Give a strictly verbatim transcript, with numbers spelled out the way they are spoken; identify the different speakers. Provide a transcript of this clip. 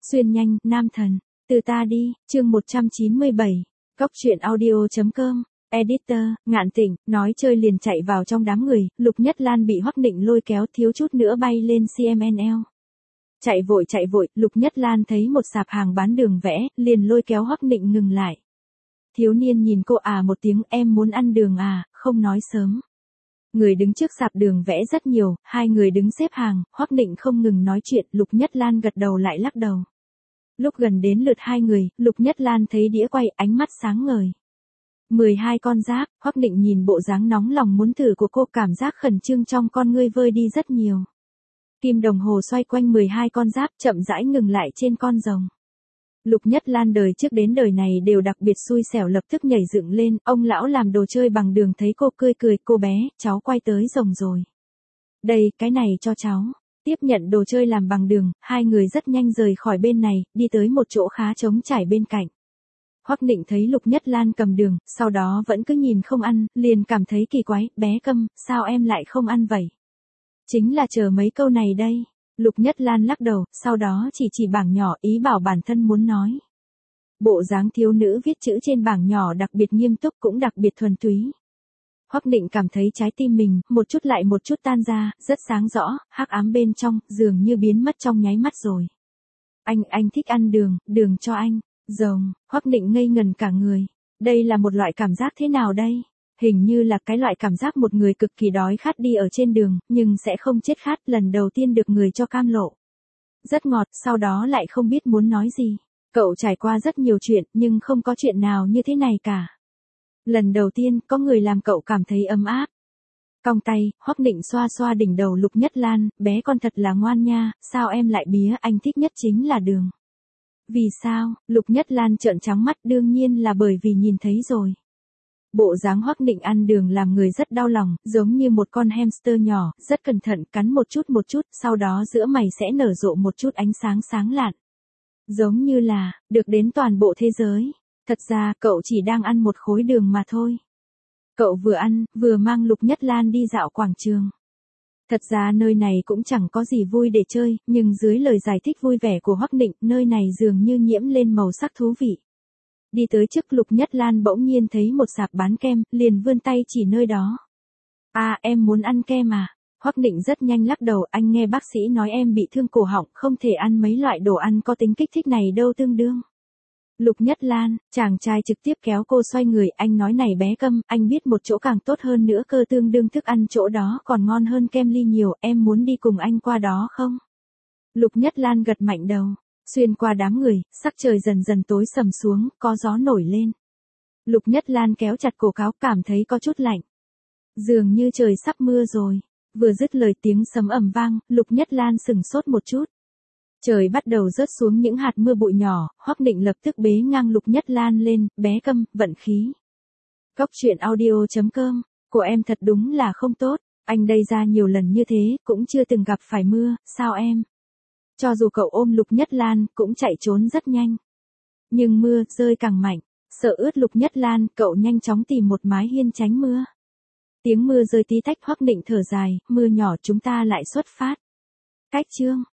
Speaker 1: Xuyên nhanh, nam thần. Từ ta đi, chương một trăm chín mươi bảy. Góc truyện audio.com. Editor, Ngạn Tịnh, nói chơi liền chạy vào trong đám người, Lục Nhất Lan bị Hoắc Nịnh lôi kéo thiếu chút nữa bay lên xê em en lờ. Chạy vội chạy vội, Lục Nhất Lan thấy một sạp hàng bán đường vẽ, liền lôi kéo Hoắc Nịnh ngừng lại. Thiếu niên nhìn cô à một tiếng, em muốn ăn đường à, không nói sớm. Người đứng trước sạp đường vẽ rất nhiều, hai người đứng xếp hàng, Hoắc Nịnh không ngừng nói chuyện, Lục Nhất Lan gật đầu lại lắc đầu. Lúc gần đến lượt hai người, Lục Nhất Lan thấy đĩa quay, ánh mắt sáng ngời. mười hai con giáp, Hoắc Nịnh nhìn bộ dáng nóng lòng muốn thử của cô, cảm giác khẩn trương trong con ngươi vơi đi rất nhiều. Kim đồng hồ xoay quanh mười hai con giáp, chậm rãi ngừng lại trên con rồng. Lục Nhất Lan đời trước đến đời này đều đặc biệt xui xẻo, lập tức nhảy dựng lên, ông lão làm đồ chơi bằng đường thấy cô cười cười, cô bé, cháu quay tới rồng rồi. Đây, cái này cho cháu. Tiếp nhận đồ chơi làm bằng đường, hai người rất nhanh rời khỏi bên này, đi tới một chỗ khá trống trải bên cạnh. Hoắc Nịnh thấy Lục Nhất Lan cầm đường, sau đó vẫn cứ nhìn không ăn, liền cảm thấy kỳ quái, bé Câm, sao em lại không ăn vậy? Chính là chờ mấy câu này đây. Lục Nhất Lan lắc đầu, sau đó chỉ chỉ bảng nhỏ, ý bảo bản thân muốn nói. Bộ dáng thiếu nữ viết chữ trên bảng nhỏ đặc biệt nghiêm túc, cũng đặc biệt thuần túy. Hoắc Nịnh cảm thấy trái tim mình, một chút lại một chút tan ra, rất sáng rõ, hắc ám bên trong, dường như biến mất trong nháy mắt rồi. Anh, anh thích ăn đường, đường cho anh. Rồng, Hoắc Nịnh ngây ngần cả người. Đây là một loại cảm giác thế nào đây? Hình như là cái loại cảm giác một người cực kỳ đói khát đi ở trên đường, nhưng sẽ không chết khát, lần đầu tiên được người cho cam lộ. Rất ngọt, sau đó lại không biết muốn nói gì. Cậu trải qua rất nhiều chuyện, nhưng không có chuyện nào như thế này cả. Lần đầu tiên, có người làm cậu cảm thấy ấm áp. Cong tay, Hoắc Nịnh xoa xoa đỉnh đầu Lục Nhất Lan, bé con thật là ngoan nha, sao em lại bía, anh thích nhất chính là đường. Vì sao? Lục Nhất Lan trợn trắng mắt, đương nhiên là bởi vì nhìn thấy rồi. Bộ dáng Hoắc Nịnh ăn đường làm người rất đau lòng, giống như một con hamster nhỏ, rất cẩn thận cắn một chút một chút, sau đó giữa mày sẽ nở rộ một chút ánh sáng sáng lạn. Giống như là, được đến toàn bộ thế giới. Thật ra, cậu chỉ đang ăn một khối đường mà thôi. Cậu vừa ăn, vừa mang Lục Nhất Lan đi dạo quảng trường. Thật ra nơi này cũng chẳng có gì vui để chơi, nhưng dưới lời giải thích vui vẻ của Hoắc Nịnh, nơi này dường như nhiễm lên màu sắc thú vị. Đi tới trước Lục Nhất Lan bỗng nhiên thấy một sạp bán kem, liền vươn tay chỉ nơi đó. À, em muốn ăn kem à? Hoắc Nịnh rất nhanh lắc đầu, anh nghe bác sĩ nói em bị thương cổ họng, không thể ăn mấy loại đồ ăn có tính kích thích này đâu tương đương. Lục Nhất Lan, chàng trai trực tiếp kéo cô xoay người, anh nói này bé Câm, anh biết một chỗ càng tốt hơn nữa cơ, tương đương thức ăn chỗ đó còn ngon hơn kem ly nhiều, em muốn đi cùng anh qua đó không? Lục Nhất Lan gật mạnh đầu, xuyên qua đám người, sắc trời dần dần tối sầm xuống, có gió nổi lên. Lục Nhất Lan kéo chặt cổ áo, cảm thấy có chút lạnh. Dường như trời sắp mưa rồi, vừa dứt lời tiếng sấm ầm vang, Lục Nhất Lan sửng sốt một chút. Trời bắt đầu rớt xuống những hạt mưa bụi nhỏ, Hoắc Nịnh lập tức bế ngang Lục Nhất Lan lên, bé Câm, vận khí. Góc truyện audio.com, của em thật đúng là không tốt, anh đây ra nhiều lần như thế, cũng chưa từng gặp phải mưa, sao em? Cho dù cậu ôm Lục Nhất Lan, cũng chạy trốn rất nhanh. Nhưng mưa, rơi càng mạnh, sợ ướt Lục Nhất Lan, cậu nhanh chóng tìm một mái hiên tránh mưa. Tiếng mưa rơi tí tách, Hoắc Nịnh thở dài, mưa nhỏ chúng ta lại xuất phát. Cách chương.